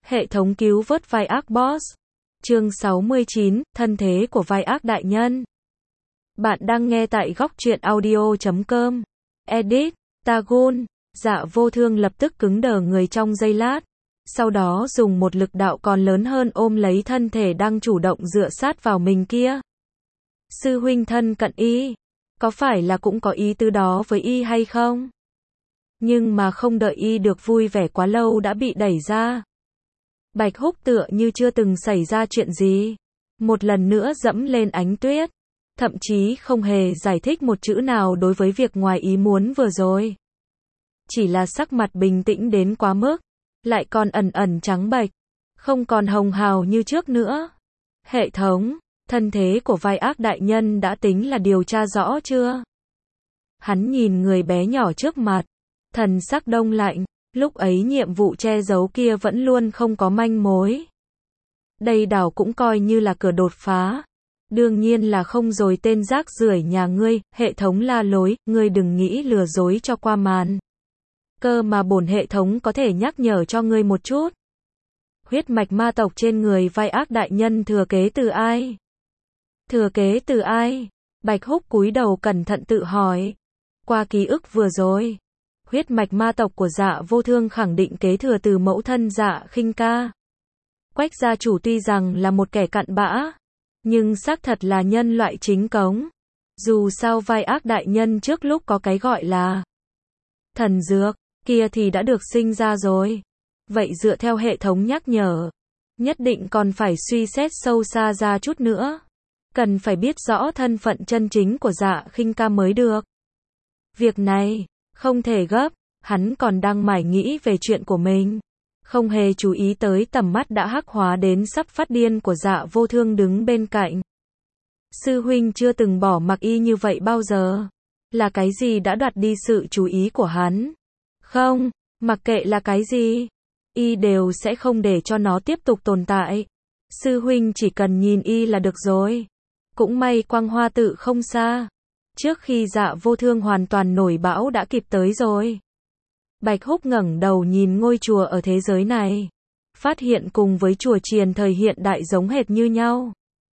Hệ thống cứu vớt vai ác boss. Chương 69, thân thế của vai ác đại nhân. Bạn đang nghe tại góc truyện audio.com. Edit, Tagun. Dạ Vô Thương lập tức cứng đờ người trong giây lát. Sau đó dùng một lực đạo còn lớn hơn ôm lấy thân thể đang chủ động dựa sát vào mình kia. Sư huynh thân cận y. Có phải là cũng có ý tứ đó với y hay không? Nhưng mà không đợi y được vui vẻ quá lâu đã bị đẩy ra. Bạch Húc tựa như chưa từng xảy ra chuyện gì. Một lần nữa dẫm lên ánh tuyết. Thậm chí không hề giải thích một chữ nào đối với việc ngoài ý muốn vừa rồi. Chỉ là sắc mặt bình tĩnh đến quá mức. Lại còn ẩn ẩn trắng bệch. Không còn hồng hào như trước nữa. Hệ thống, thân thế của vai ác đại nhân đã tính là điều tra rõ chưa? Hắn nhìn người bé nhỏ trước mặt. Thần sắc đông lạnh. Lúc ấy nhiệm vụ che giấu kia vẫn luôn không có manh mối. Đây đảo cũng coi như là cửa đột phá. Đương nhiên là không rồi, tên rác rưởi nhà ngươi. Hệ thống la lối, ngươi đừng nghĩ lừa dối cho qua màn. Cơ mà bổn hệ thống có thể nhắc nhở cho ngươi một chút. Huyết mạch ma tộc trên người vai ác đại nhân thừa kế từ ai? Thừa kế từ ai? Bạch Húc cúi đầu cẩn thận tự hỏi. Qua ký ức vừa rồi, huyết mạch ma tộc của Dạ Vô Thương khẳng định kế thừa từ mẫu thân Dạ Khinh Ca. Quách gia chủ tuy rằng là một kẻ cặn bã, nhưng xác thật là nhân loại chính cống. Dù sao vai ác đại nhân trước lúc có cái gọi là thần dược kia thì đã được sinh ra rồi. Vậy dựa theo hệ thống nhắc nhở, nhất định còn phải suy xét sâu xa ra chút nữa. Cần phải biết rõ thân phận chân chính của Dạ Khinh Ca mới được. Việc này không thể gấp, hắn còn đang mải nghĩ về chuyện của mình. Không hề chú ý tới tầm mắt đã hắc hóa đến sắp phát điên của Dạ Vô Thương đứng bên cạnh. Sư huynh chưa từng bỏ mặc y như vậy bao giờ. Là cái gì đã đoạt đi sự chú ý của hắn? Không, mặc kệ là cái gì, y đều sẽ không để cho nó tiếp tục tồn tại. Sư huynh chỉ cần nhìn y là được rồi. Cũng may Quang Hoa Tự không xa. Trước khi Dạ Vô Thương hoàn toàn nổi bão đã kịp tới rồi. Bạch Húc ngẩng đầu nhìn ngôi chùa ở thế giới này. Phát hiện cùng với chùa chiền thời hiện đại giống hệt như nhau.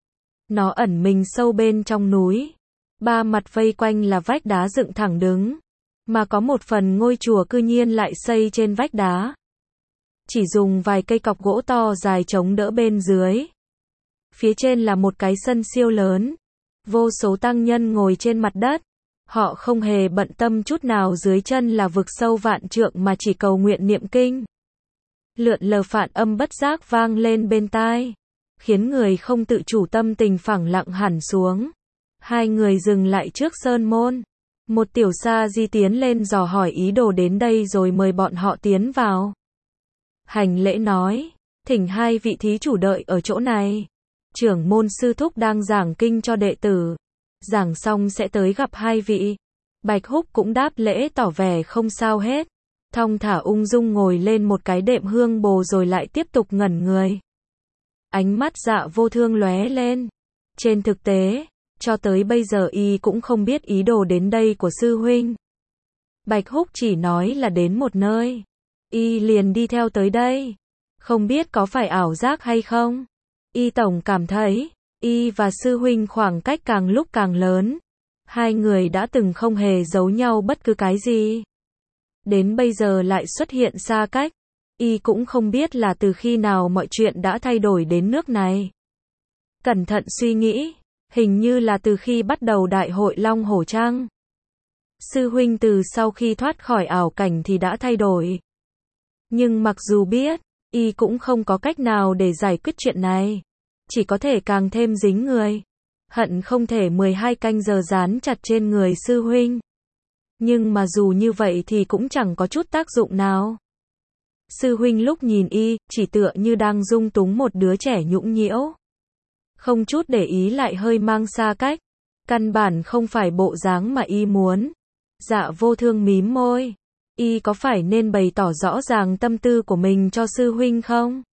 Nó ẩn mình sâu bên trong núi. Ba mặt vây quanh là vách đá dựng thẳng đứng. Mà có một phần ngôi chùa cư nhiên lại xây trên vách đá. Chỉ dùng vài cây cọc gỗ to dài chống đỡ bên dưới. Phía trên là một cái sân siêu lớn. Vô số tăng nhân ngồi trên mặt đất. Họ không hề bận tâm chút nào dưới chân là vực sâu vạn trượng mà chỉ cầu nguyện niệm kinh. Lượn lờ phản âm bất giác vang lên bên tai. Khiến người không tự chủ tâm tình phẳng lặng hẳn xuống. Hai người dừng lại trước sơn môn. Một tiểu sa di tiến lên dò hỏi ý đồ đến đây rồi mời bọn họ tiến vào. Hành lễ nói, thỉnh hai vị thí chủ đợi ở chỗ này. Trưởng môn sư thúc đang giảng kinh cho đệ tử. Giảng xong sẽ tới gặp hai vị. Bạch Húc cũng đáp lễ tỏ vẻ không sao hết. Thong thả ung dung ngồi lên một cái đệm hương bồ rồi lại tiếp tục ngẩn người. Ánh mắt Dạ Vô Thương lóe lên. Trên thực tế, cho tới bây giờ y cũng không biết ý đồ đến đây của sư huynh. Bạch Húc chỉ nói là đến một nơi. Y liền đi theo tới đây. Không biết có phải ảo giác hay không? Y tổng cảm thấy, y và sư huynh khoảng cách càng lúc càng lớn. Hai người đã từng không hề giấu nhau bất cứ cái gì. Đến bây giờ lại xuất hiện xa cách. Y cũng không biết là từ khi nào mọi chuyện đã thay đổi đến nước này. Cẩn thận suy nghĩ, hình như là từ khi bắt đầu đại hội Long Hổ Trang. Sư huynh từ sau khi thoát khỏi ảo cảnh thì đã thay đổi. Nhưng mặc dù biết, y cũng không có cách nào để giải quyết chuyện này. Chỉ có thể càng thêm dính người. Hận không thể 12 canh giờ dán chặt trên người sư huynh. Nhưng mà dù như vậy thì cũng chẳng có chút tác dụng nào. Sư huynh lúc nhìn y, chỉ tựa như đang dung túng một đứa trẻ nhũng nhiễu. Không chút để ý lại hơi mang xa cách. Căn bản không phải bộ dáng mà y muốn. Dạ Vô Thương mím môi. Y có phải nên bày tỏ rõ ràng tâm tư của mình cho sư huynh không?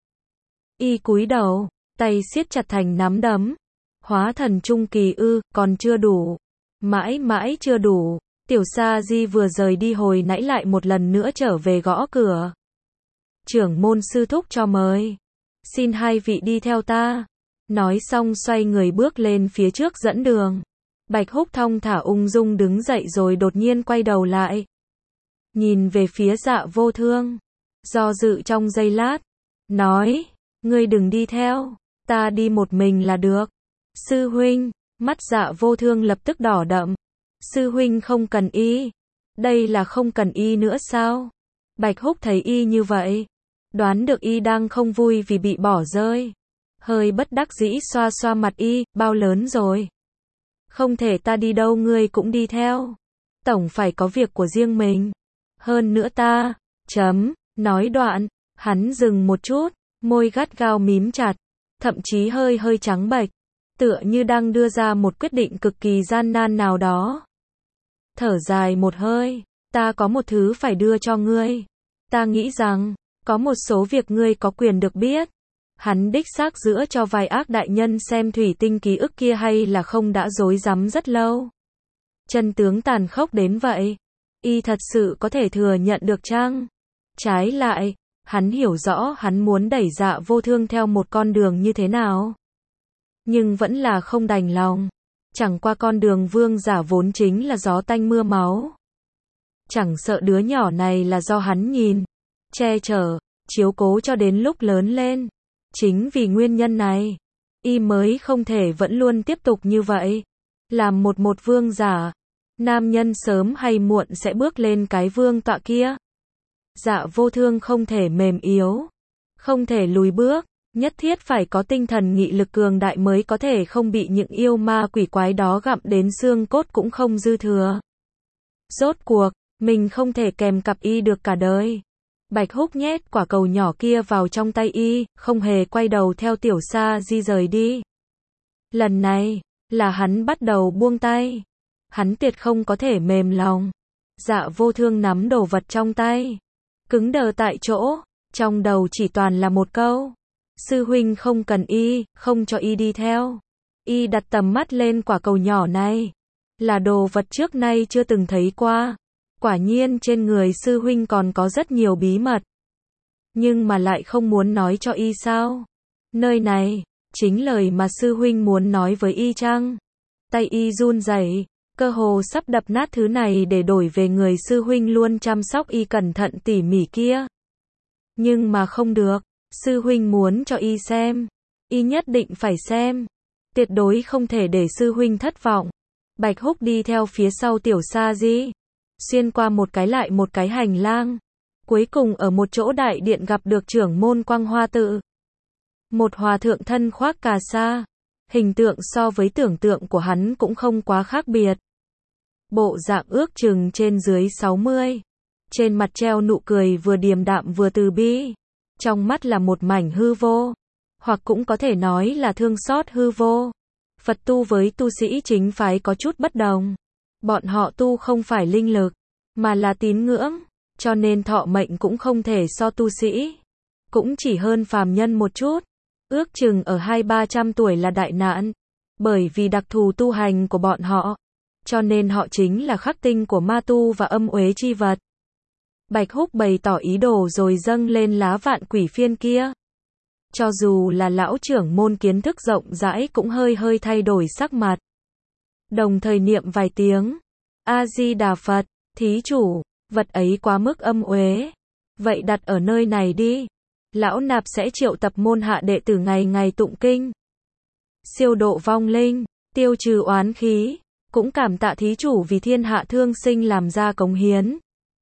Y cúi đầu, tay siết chặt thành nắm đấm. Hóa thần trung kỳ ư, còn chưa đủ. Mãi mãi chưa đủ. Tiểu Sa Di vừa rời đi hồi nãy lại một lần nữa trở về gõ cửa. trưởng môn sư thúc cho mời. Xin hai vị đi theo ta. Nói xong xoay người bước lên phía trước dẫn đường. Bạch Húc thong thả ung dung đứng dậy rồi đột nhiên quay đầu lại. Nhìn về phía Dạ Vô Thương. Do dự trong giây lát. Nói, ngươi đừng đi theo, ta đi một mình là được. Sư huynh, mắt Dạ Vô Thương lập tức đỏ đậm. Sư huynh không cần y. Đây là không cần y nữa sao? Bạch Húc thấy y như vậy. Đoán được y đang không vui vì bị bỏ rơi. Hơi bất đắc dĩ xoa xoa mặt y, bao lớn rồi. Không thể ta đi đâu ngươi cũng đi theo. Tổng phải có việc của riêng mình. Hơn nữa ta, nói đoạn, hắn dừng một chút, môi gắt gao mím chặt, thậm chí hơi trắng bệch, tựa như đang đưa ra một quyết định cực kỳ gian nan nào đó. Thở dài một hơi, ta có một thứ phải đưa cho ngươi. Ta nghĩ rằng, có một số việc ngươi có quyền được biết. Hắn đích xác giữa cho vài ác đại nhân xem thủy tinh ký ức kia hay là không đã rối rắm rất lâu. Chân tướng tàn khốc đến vậy. Y thật sự có thể thừa nhận được chăng? Trái lại, hắn hiểu rõ hắn muốn đẩy Dạ Vô Thương theo một con đường như thế nào. Nhưng vẫn là không đành lòng. Chẳng qua con đường vương giả vốn chính là gió tanh mưa máu. Chẳng sợ đứa nhỏ này là do hắn nhìn, che chở, chiếu cố cho đến lúc lớn lên. Chính vì nguyên nhân này, y mới không thể vẫn luôn tiếp tục như vậy. Làm một vương giả, nam nhân sớm hay muộn sẽ bước lên cái vương tọa kia. Dạ Vô Thương không thể mềm yếu, không thể lùi bước, nhất thiết phải có tinh thần nghị lực cường đại mới có thể không bị những yêu ma quỷ quái đó gặm đến xương cốt cũng không dư thừa. Rốt cuộc, mình không thể kèm cặp y được cả đời. Bạch Húc nhét quả cầu nhỏ kia vào trong tay y, không hề quay đầu theo Tiểu Sa Di rời đi. Lần này, là hắn bắt đầu buông tay. Hắn tuyệt không có thể mềm lòng. Dạ Vô Thương nắm đồ vật trong tay, cứng đờ tại chỗ, trong đầu chỉ toàn là một câu. Sư huynh không cần y, không cho y đi theo. Y đặt tầm mắt lên quả cầu nhỏ này. Là đồ vật trước nay chưa từng thấy qua. Quả nhiên trên người sư huynh còn có rất nhiều bí mật. Nhưng mà lại không muốn nói cho y sao? Nơi này, chính lời mà sư huynh muốn nói với y chăng? Tay y run rẩy, cơ hồ sắp đập nát thứ này để đổi về người sư huynh luôn chăm sóc y cẩn thận tỉ mỉ kia. Nhưng mà không được, sư huynh muốn cho y xem. Y nhất định phải xem. Tuyệt đối không thể để sư huynh thất vọng. Bạch Húc đi theo phía sau Tiểu Sa Di, xuyên qua một cái lại một cái hành lang. Cuối cùng ở một chỗ đại điện gặp được trưởng môn Quang Hoa Tự. Một hòa thượng thân khoác cà sa. Hình tượng so với tưởng tượng của hắn cũng không quá khác biệt. Bộ dạng ước chừng trên dưới 60. Trên mặt treo nụ cười vừa điềm đạm vừa từ bi. Trong mắt là một mảnh hư vô. Hoặc cũng có thể nói là thương xót hư vô. Phật tu với tu sĩ chính phái có chút bất đồng. Bọn họ tu không phải linh lực, mà là tín ngưỡng. Cho nên thọ mệnh cũng không thể so tu sĩ. Cũng chỉ hơn phàm nhân một chút. Ước chừng ở 200-300 tuổi là đại nạn. Bởi vì đặc thù tu hành của bọn họ. Cho nên họ chính là khắc tinh của ma tu và âm uế chi vật. Bạch Húc bày tỏ ý đồ rồi dâng lên lá vạn quỷ phiên kia. Cho dù là lão trưởng môn kiến thức rộng rãi cũng hơi thay đổi sắc mặt. Đồng thời niệm vài tiếng. A-di-đà Phật, thí chủ, vật ấy quá mức âm uế. Vậy đặt ở nơi này đi. Lão nạp sẽ triệu tập môn hạ đệ tử ngày ngày tụng kinh. Siêu độ vong linh, tiêu trừ oán khí. Cũng cảm tạ thí chủ vì thiên hạ thương sinh làm ra cống hiến.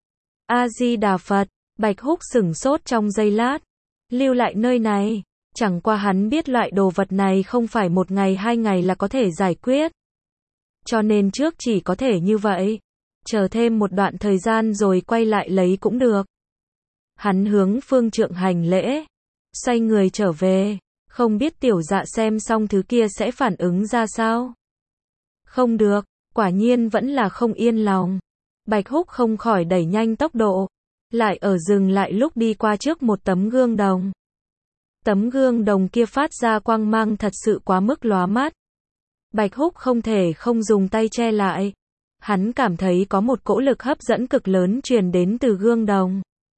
A-di-đà Phật, Bạch Húc sửng sốt trong giây lát. Lưu lại nơi này, chẳng qua hắn biết loại đồ vật này không phải một ngày 2 ngày là có thể giải quyết. Cho nên trước chỉ có thể như vậy. Chờ thêm một đoạn thời gian rồi quay lại lấy cũng được. Hắn hướng Phương Trượng hành lễ. Xoay người trở về. Không biết Tiểu Dạ xem xong thứ kia sẽ phản ứng ra sao. Không được, quả nhiên vẫn là không yên lòng. Bạch Húc không khỏi đẩy nhanh tốc độ. Lại ở dừng lại lúc đi qua trước một tấm gương đồng. Tấm gương đồng kia phát ra quang mang thật sự quá mức lóa mắt. Bạch Húc không thể không dùng tay che lại. Hắn cảm thấy có một cỗ lực hấp dẫn cực lớn truyền đến từ gương đồng.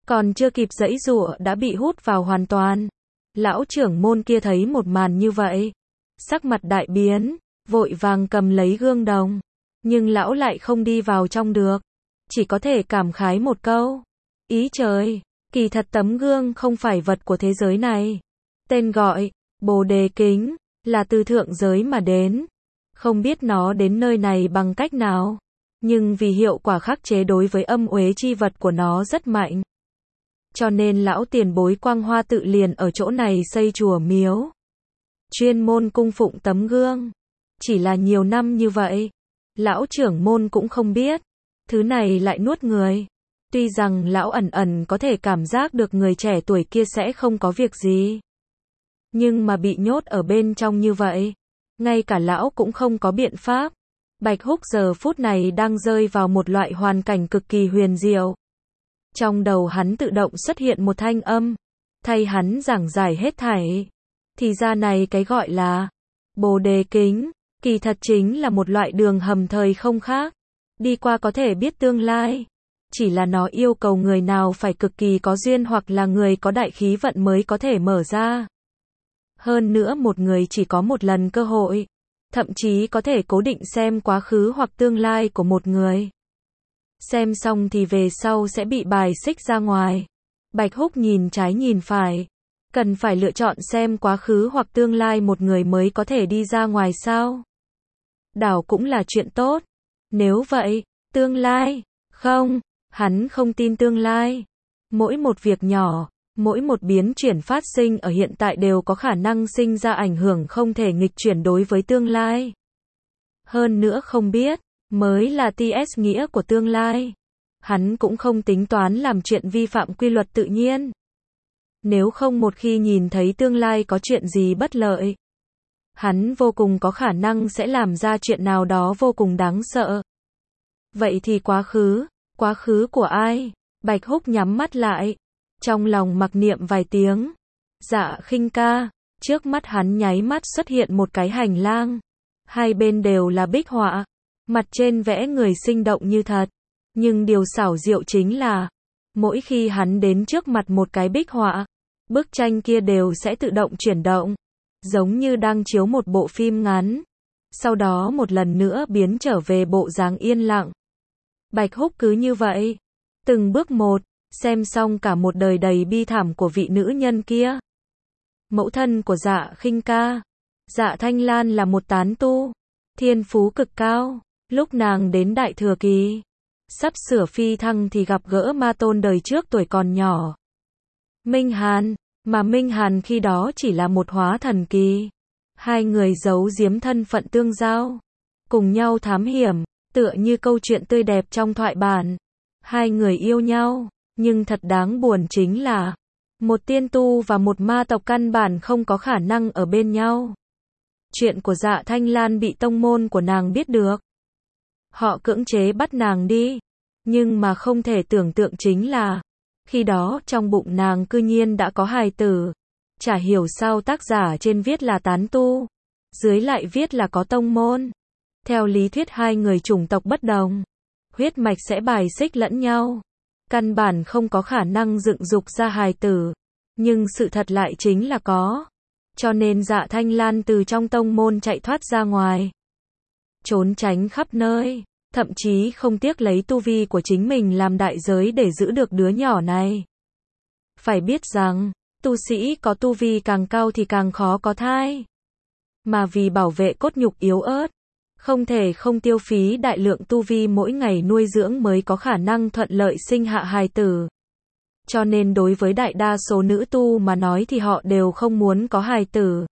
Còn chưa kịp giãy giụa đã bị hút vào hoàn toàn. Lão trưởng môn kia thấy một màn như vậy, sắc mặt đại biến, vội vàng cầm lấy gương đồng. Nhưng lão lại không đi vào trong được. Chỉ có thể cảm khái một câu. Ý trời, kỳ thật tấm gương không phải vật của thế giới này. Tên gọi, Bồ Đề Kính, là từ thượng giới mà đến. Không biết nó đến nơi này bằng cách nào. Nhưng vì hiệu quả khắc chế đối với âm uế chi vật của nó rất mạnh. Cho nên lão tiền bối Quang Hoa tự liền ở chỗ này xây chùa miếu. Chuyên môn cung phụng tấm gương. Chỉ là nhiều năm như vậy, lão trưởng môn cũng không biết. Thứ này lại nuốt người. Tuy rằng lão ẩn ẩn có thể cảm giác được người trẻ tuổi kia sẽ không có việc gì. Nhưng mà bị nhốt ở bên trong như vậy, ngay cả lão cũng không có biện pháp. Bạch Húc giờ phút này đang rơi vào một loại hoàn cảnh cực kỳ huyền diệu. Trong đầu hắn tự động xuất hiện một thanh âm, thay hắn giảng giải hết thảy. Thì ra này cái gọi là Bồ Đề Kính, kỳ thật chính là một loại đường hầm thời không khác. Đi qua có thể biết tương lai. Chỉ là nó yêu cầu người nào phải cực kỳ có duyên hoặc là người có đại khí vận mới có thể mở ra. Hơn nữa một người chỉ có một lần cơ hội. Thậm chí có thể cố định xem quá khứ hoặc tương lai của một người. Xem xong thì về sau sẽ bị bài xích ra ngoài. Bạch Húc nhìn trái nhìn phải. Cần phải lựa chọn xem quá khứ hoặc tương lai một người mới có thể đi ra ngoài sao? Đảo cũng là chuyện tốt. Nếu vậy, tương lai, không, hắn không tin tương lai. Mỗi một việc nhỏ, mỗi một biến chuyển phát sinh ở hiện tại đều có khả năng sinh ra ảnh hưởng không thể nghịch chuyển đối với tương lai. Hơn nữa không biết, mới là TS nghĩa của tương lai. Hắn cũng không tính toán làm chuyện vi phạm quy luật tự nhiên. Nếu không một khi nhìn thấy tương lai có chuyện gì bất lợi, hắn vô cùng có khả năng sẽ làm ra chuyện nào đó vô cùng đáng sợ. Vậy thì quá khứ của ai? Bạch Húc nhắm mắt lại, trong lòng mặc niệm vài tiếng. Dạ Khinh ca, trước mắt hắn nháy mắt xuất hiện một cái hành lang. Hai bên đều là bích họa, mặt trên vẽ người sinh động như thật. Nhưng điều xảo diệu chính là, mỗi khi hắn đến trước mặt một cái bích họa, bức tranh kia đều sẽ tự động chuyển động, giống như đang chiếu một bộ phim ngắn. Sau đó một lần nữa biến trở về bộ dáng yên lặng. Bạch Húc cứ như vậy, từng bước một, xem xong cả một đời đầy bi thảm của vị nữ nhân kia. Mẫu thân của Dạ Khinh ca, Dạ Thanh Lan là một tán tu, thiên phú cực cao. Lúc nàng đến đại thừa kỳ, sắp sửa phi thăng thì gặp gỡ ma tôn đời trước tuổi còn nhỏ. Minh Hàn, mà Minh Hàn khi đó chỉ là một hóa thần kỳ. Hai người giấu giếm thân phận tương giao, cùng nhau thám hiểm, tựa như câu chuyện tươi đẹp trong thoại bản. Hai người yêu nhau, nhưng thật đáng buồn chính là, một tiên tu và một ma tộc căn bản không có khả năng ở bên nhau. Chuyện của Dạ Thanh Lan bị tông môn của nàng biết được. Họ cưỡng chế bắt nàng đi, nhưng mà không thể tưởng tượng chính là, khi đó trong bụng nàng cư nhiên đã có hài tử. Chả hiểu sao tác giả trên viết là tán tu, dưới lại viết là có tông môn. Theo lý thuyết hai người chủng tộc bất đồng, huyết mạch sẽ bài xích lẫn nhau, căn bản không có khả năng dựng dục ra hài tử. Nhưng sự thật lại chính là có. Cho nên Dạ Thanh Lan từ trong tông môn chạy thoát ra ngoài, trốn tránh khắp nơi, thậm chí không tiếc lấy tu vi của chính mình làm đại giới để giữ được đứa nhỏ này. Phải biết rằng, tu sĩ có tu vi càng cao thì càng khó có thai. Mà vì bảo vệ cốt nhục yếu ớt, không thể không tiêu phí đại lượng tu vi mỗi ngày nuôi dưỡng mới có khả năng thuận lợi sinh hạ hài tử. Cho nên đối với đại đa số nữ tu mà nói thì họ đều không muốn có hài tử.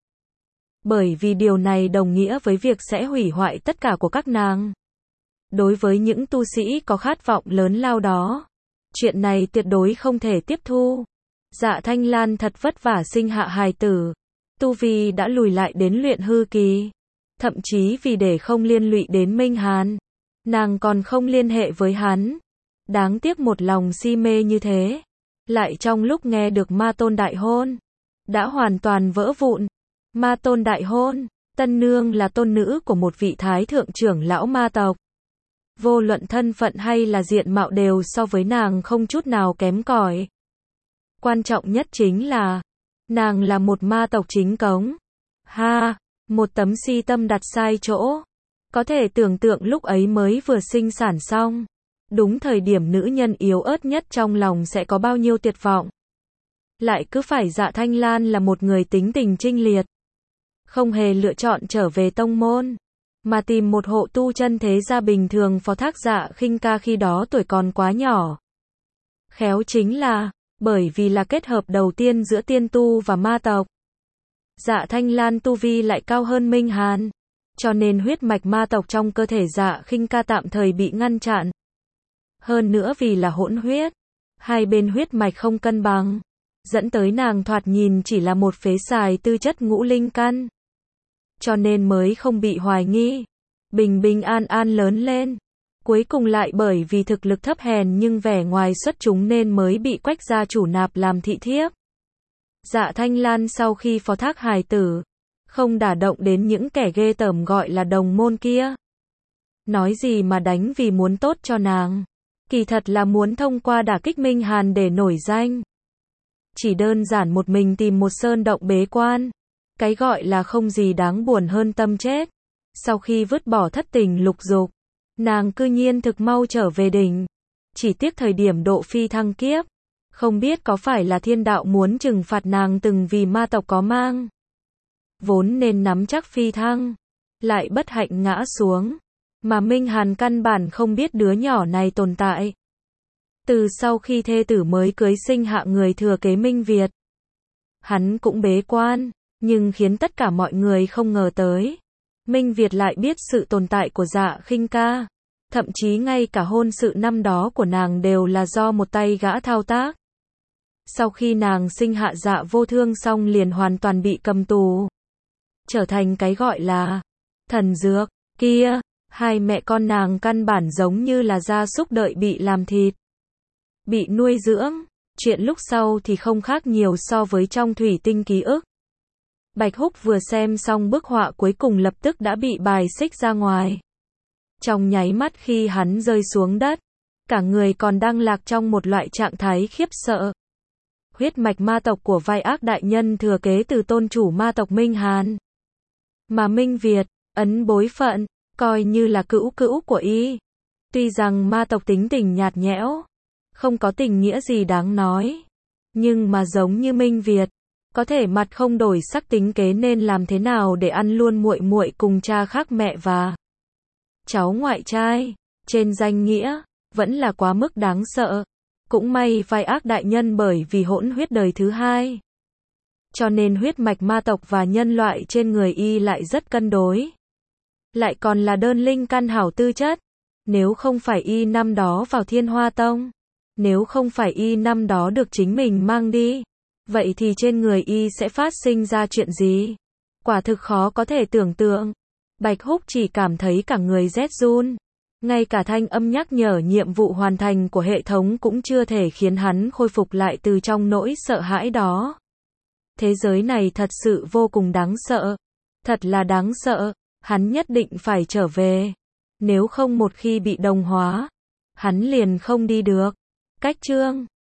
Bởi vì điều này đồng nghĩa với việc sẽ hủy hoại tất cả của các nàng. Đối với những tu sĩ có khát vọng lớn lao đó, chuyện này tuyệt đối không thể tiếp thu. Dạ Thanh Lan thật vất vả sinh hạ hài tử, tu vi đã lùi lại đến luyện hư kỳ. Thậm chí vì để không liên lụy đến Minh Hàn, nàng còn không liên hệ với hắn. Đáng tiếc một lòng si mê như thế, lại trong lúc nghe được ma tôn đại hôn, đã hoàn toàn vỡ vụn. Ma tôn đại hôn, tân nương là tôn nữ của một vị thái thượng trưởng lão ma tộc. Vô luận thân phận hay là diện mạo đều so với nàng không chút nào kém cỏi. Quan trọng nhất chính là, nàng là một ma tộc chính cống. Ha, một tấm si tâm đặt sai chỗ. Có thể tưởng tượng lúc ấy mới vừa sinh sản xong. Đúng thời điểm nữ nhân yếu ớt nhất trong lòng sẽ có bao nhiêu tuyệt vọng. Lại cứ phải Dạ Thanh Lan là một người tính tình chinh liệt. Không hề lựa chọn trở về tông môn. Mà tìm một hộ tu chân thế gia bình thường phó thác Dạ Khinh Ca khi đó tuổi còn quá nhỏ. Khéo chính là, bởi vì là kết hợp đầu tiên giữa tiên tu và ma tộc. Dạ Thanh Lan tu vi lại cao hơn Minh Hàn. Cho nên huyết mạch ma tộc trong cơ thể Dạ Khinh Ca tạm thời bị ngăn chặn. Hơn nữa vì là hỗn huyết. Hai bên huyết mạch không cân bằng. Dẫn tới nàng thoạt nhìn chỉ là một phế xài tư chất ngũ linh căn. Cho nên mới không bị hoài nghi. Bình bình an an lớn lên. Cuối cùng lại bởi vì thực lực thấp hèn nhưng vẻ ngoài xuất chúng nên mới bị Quách gia chủ nạp làm thị thiếp. Dạ Thanh Lan sau khi phó thác hài tử, không đả động đến những kẻ ghê tởm gọi là đồng môn kia. Nói gì mà đánh vì muốn tốt cho nàng. Kỳ thật là muốn thông qua đả kích Minh Hàn để nổi danh. Chỉ đơn giản một mình tìm một sơn động bế quan. Cái gọi là không gì đáng buồn hơn tâm chết. Sau khi vứt bỏ thất tình lục dục, nàng cư nhiên thực mau trở về đỉnh. Chỉ tiếc thời điểm độ phi thăng kiếp. Không biết có phải là thiên đạo muốn trừng phạt nàng từng vì ma tộc có mang. Vốn nên nắm chắc phi thăng. Lại bất hạnh ngã xuống. Mà Minh Hàn căn bản không biết đứa nhỏ này tồn tại. Từ sau khi thê tử mới cưới sinh hạ người thừa kế Minh Việt. Hắn cũng bế quan. Nhưng khiến tất cả mọi người không ngờ tới. Minh Việt lại biết sự tồn tại của Dạ Khinh Ca. Thậm chí ngay cả hôn sự năm đó của nàng đều là do một tay gã thao tác. Sau khi nàng sinh hạ Dạ Vô Thương xong liền hoàn toàn bị cầm tù. Trở thành cái gọi là thần dược. Kia, hai mẹ con nàng căn bản giống như là gia súc đợi bị làm thịt. Bị nuôi dưỡng. Chuyện lúc sau thì không khác nhiều so với trong thủy tinh ký ức. Bạch Húc vừa xem xong bức họa cuối cùng lập tức đã bị bài xích ra ngoài. Trong nháy mắt khi hắn rơi xuống đất, cả người còn đang lạc trong một loại trạng thái khiếp sợ. Huyết mạch ma tộc của vai ác đại nhân thừa kế từ tôn chủ ma tộc Minh Hàn. Mà Minh Việt, ấn bối phận, coi như là cữu cữu của y. Tuy rằng ma tộc tính tình nhạt nhẽo, không có tình nghĩa gì đáng nói. Nhưng mà giống như Minh Việt, có thể mặt không đổi sắc tính kế nên làm thế nào để ăn luôn muội muội cùng cha khác mẹ và cháu ngoại trai. Trên danh nghĩa, vẫn là quá mức đáng sợ. Cũng may vai ác đại nhân bởi vì hỗn huyết đời thứ hai. Cho nên huyết mạch ma tộc và nhân loại trên người y lại rất cân đối. Lại còn là đơn linh căn hảo tư chất. Nếu không phải y năm đó vào Thiên Hoa Tông. Nếu không phải y năm đó được chính mình mang đi. Vậy thì trên người y sẽ phát sinh ra chuyện gì? Quả thực khó có thể tưởng tượng. Bạch Húc chỉ cảm thấy cả người rét run. Ngay cả thanh âm nhắc nhở nhiệm vụ hoàn thành của hệ thống cũng chưa thể khiến hắn khôi phục lại từ trong nỗi sợ hãi đó. Thế giới này thật sự vô cùng đáng sợ. Thật là đáng sợ. Hắn nhất định phải trở về. Nếu không một khi bị đồng hóa, hắn liền không đi được. Cách chương